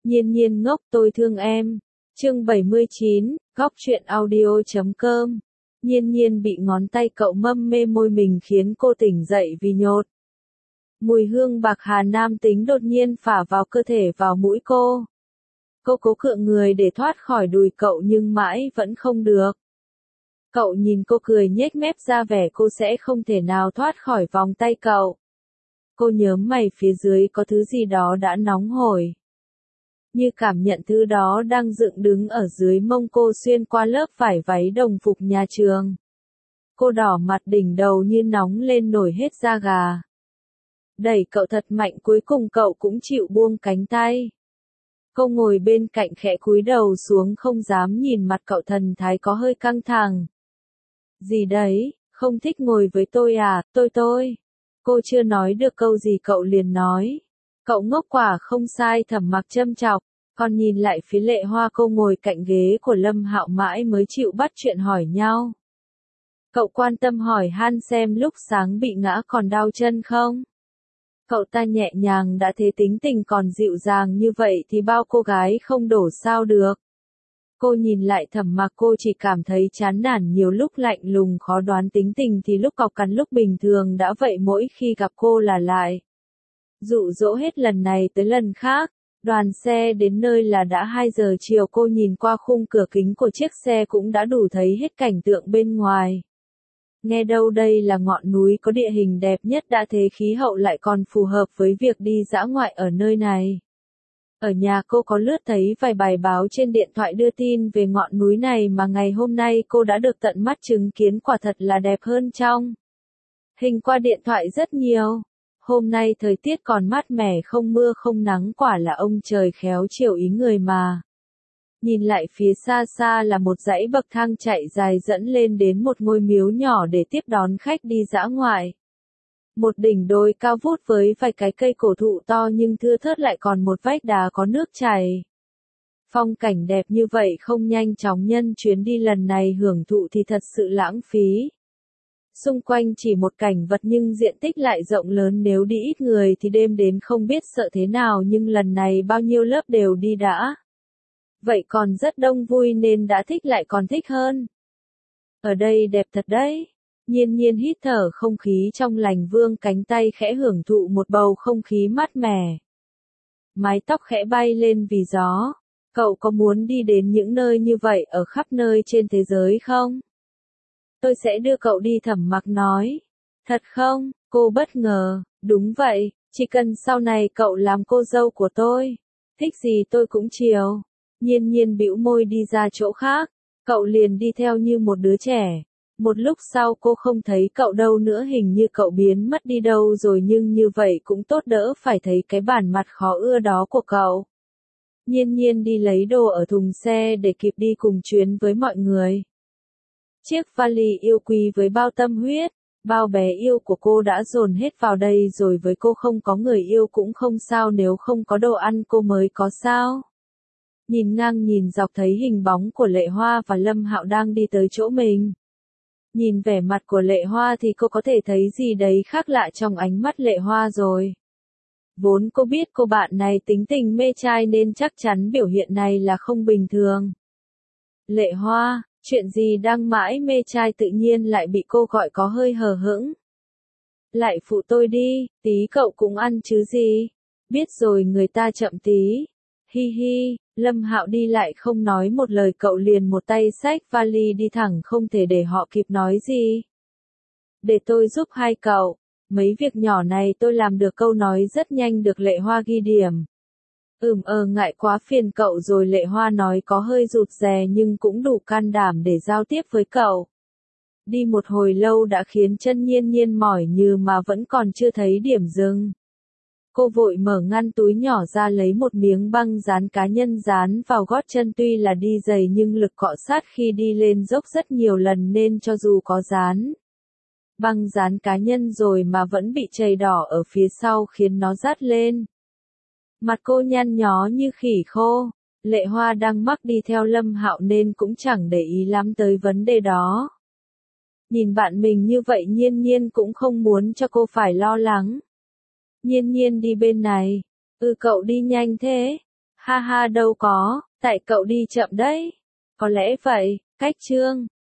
Nhiên nhiên ngốc tôi thương em. Chương 79, góc truyện audio.com. Nhiên nhiên bị ngón tay cậu mâm mê môi mình khiến cô tỉnh dậy vì nhột. Mùi hương bạc hà nam tính đột nhiên phả vào cơ thể vào mũi cô. Cô cố cựa người để thoát khỏi đùi cậu nhưng mãi vẫn không được. Cậu nhìn cô cười nhếch mép ra vẻ cô sẽ không thể nào thoát khỏi vòng tay cậu. Cô nhớm mày phía dưới có thứ gì đó đã nóng hổi. Như cảm nhận thứ đó đang dựng đứng ở dưới mông cô xuyên qua lớp vải váy đồng phục nhà trường. Cô đỏ mặt đỉnh đầu như nóng lên nổi hết da gà. Đẩy cậu thật mạnh cuối cùng cậu cũng chịu buông cánh tay. Cô ngồi bên cạnh khẽ cúi đầu xuống không dám nhìn mặt cậu thần thái có hơi căng thẳng. Gì đấy, không thích ngồi với tôi à, tôi. Cô chưa nói được câu gì cậu liền nói. Cậu ngốc quả không sai Thẩm Mặc châm chọc, còn nhìn lại phía Lệ Hoa cô ngồi cạnh ghế của Lâm Hạo mãi mới chịu bắt chuyện hỏi nhau. Cậu quan tâm hỏi han xem lúc sáng bị ngã còn đau chân không? Cậu ta nhẹ nhàng đã thế tính tình còn dịu dàng như vậy thì bao cô gái không đổ sao được. Cô nhìn lại Thẩm Mặc cô chỉ cảm thấy chán nản nhiều lúc lạnh lùng khó đoán tính tình thì lúc cọc cằn lúc bình thường đã vậy mỗi khi gặp cô là lại. Dụ dỗ hết lần này tới lần khác, đoàn xe đến nơi là đã 2 giờ chiều cô nhìn qua khung cửa kính của chiếc xe cũng đã đủ thấy hết cảnh tượng bên ngoài. Nghe đâu đây là ngọn núi có địa hình đẹp nhất đã thế khí hậu lại còn phù hợp với việc đi dã ngoại ở nơi này. Ở nhà cô có lướt thấy vài bài báo trên điện thoại đưa tin về ngọn núi này mà ngày hôm nay cô đã được tận mắt chứng kiến quả thật là đẹp hơn trong hình qua điện thoại rất nhiều. Hôm nay thời tiết còn mát mẻ không mưa không nắng quả là ông trời khéo chiều ý người mà. Nhìn lại phía xa xa là một dãy bậc thang chạy dài dẫn lên đến một ngôi miếu nhỏ để tiếp đón khách đi dã ngoại. Một đỉnh đồi cao vút với vài cái cây cổ thụ to nhưng thưa thớt lại còn một vách đá có nước chảy. Phong cảnh đẹp như vậy không nhanh chóng nhân chuyến đi lần này hưởng thụ thì thật sự lãng phí. Xung quanh chỉ một cảnh vật nhưng diện tích lại rộng lớn nếu đi ít người thì đêm đến không biết sợ thế nào nhưng lần này bao nhiêu lớp đều đi đã. Vậy còn rất đông vui nên đã thích lại còn thích hơn. Ở đây đẹp thật đấy. Nhiên nhiên hít thở không khí trong lành vươn cánh tay khẽ hưởng thụ một bầu không khí mát mẻ. Mái tóc khẽ bay lên vì gió. Cậu có muốn đi đến những nơi như vậy ở khắp nơi trên thế giới không? Tôi sẽ đưa cậu đi Thẩm Mặc nói. Thật không? Cô bất ngờ. Đúng vậy, chỉ cần sau này cậu làm cô dâu của tôi. Thích gì tôi cũng chiều. Nhiên nhiên bĩu môi đi ra chỗ khác. Cậu liền đi theo như một đứa trẻ. Một lúc sau cô không thấy cậu đâu nữa hình như cậu biến mất đi đâu rồi nhưng như vậy cũng tốt đỡ phải thấy cái bản mặt khó ưa đó của cậu. Nhiên nhiên đi lấy đồ ở thùng xe để kịp đi cùng chuyến với mọi người. Chiếc vali yêu quý với bao tâm huyết, bao bé yêu của cô đã dồn hết vào đây rồi với cô không có người yêu cũng không sao nếu không có đồ ăn cô mới có sao. Nhìn ngang nhìn dọc thấy hình bóng của Lệ Hoa và Lâm Hạo đang đi tới chỗ mình. Nhìn vẻ mặt của Lệ Hoa thì cô có thể thấy gì đấy khác lạ trong ánh mắt Lệ Hoa rồi. Vốn cô biết cô bạn này tính tình mê trai nên chắc chắn biểu hiện này là không bình thường. Lệ Hoa, chuyện gì đang mãi mê trai tự nhiên lại bị cô gọi có hơi hờ hững. Lại phụ tôi đi, tí cậu cũng ăn chứ gì. Biết rồi người ta chậm tí. Hi hi, Lâm Hạo đi lại không nói một lời cậu liền một tay xách vali đi thẳng không thể để họ kịp nói gì. Để tôi giúp hai cậu, mấy việc nhỏ này tôi làm được câu nói rất nhanh được Lệ Hoa ghi điểm. Ngại quá phiền cậu rồi Lệ Hoa nói có hơi rụt rè nhưng cũng đủ can đảm để giao tiếp với cậu. Đi một hồi lâu đã khiến chân nhiên nhiên mỏi như mà vẫn còn chưa thấy điểm dừng. Cô vội mở ngăn túi nhỏ ra lấy một miếng băng dán cá nhân dán vào gót chân tuy là đi giày nhưng lực cọ sát khi đi lên dốc rất nhiều lần nên cho dù có dán băng dán cá nhân rồi mà vẫn bị chày đỏ ở phía sau khiến nó rát lên. Mặt cô nhăn nhó như khỉ khô. Lệ Hoa đang mắc đi theo Lâm Hạo nên cũng chẳng để ý lắm tới vấn đề đó. Nhìn bạn mình như vậy nhiên nhiên cũng không muốn cho cô phải lo lắng. Nhiên nhiên đi bên này. Cậu đi nhanh thế. Ha ha đâu có, tại cậu đi chậm đấy. Có lẽ vậy, cách chương.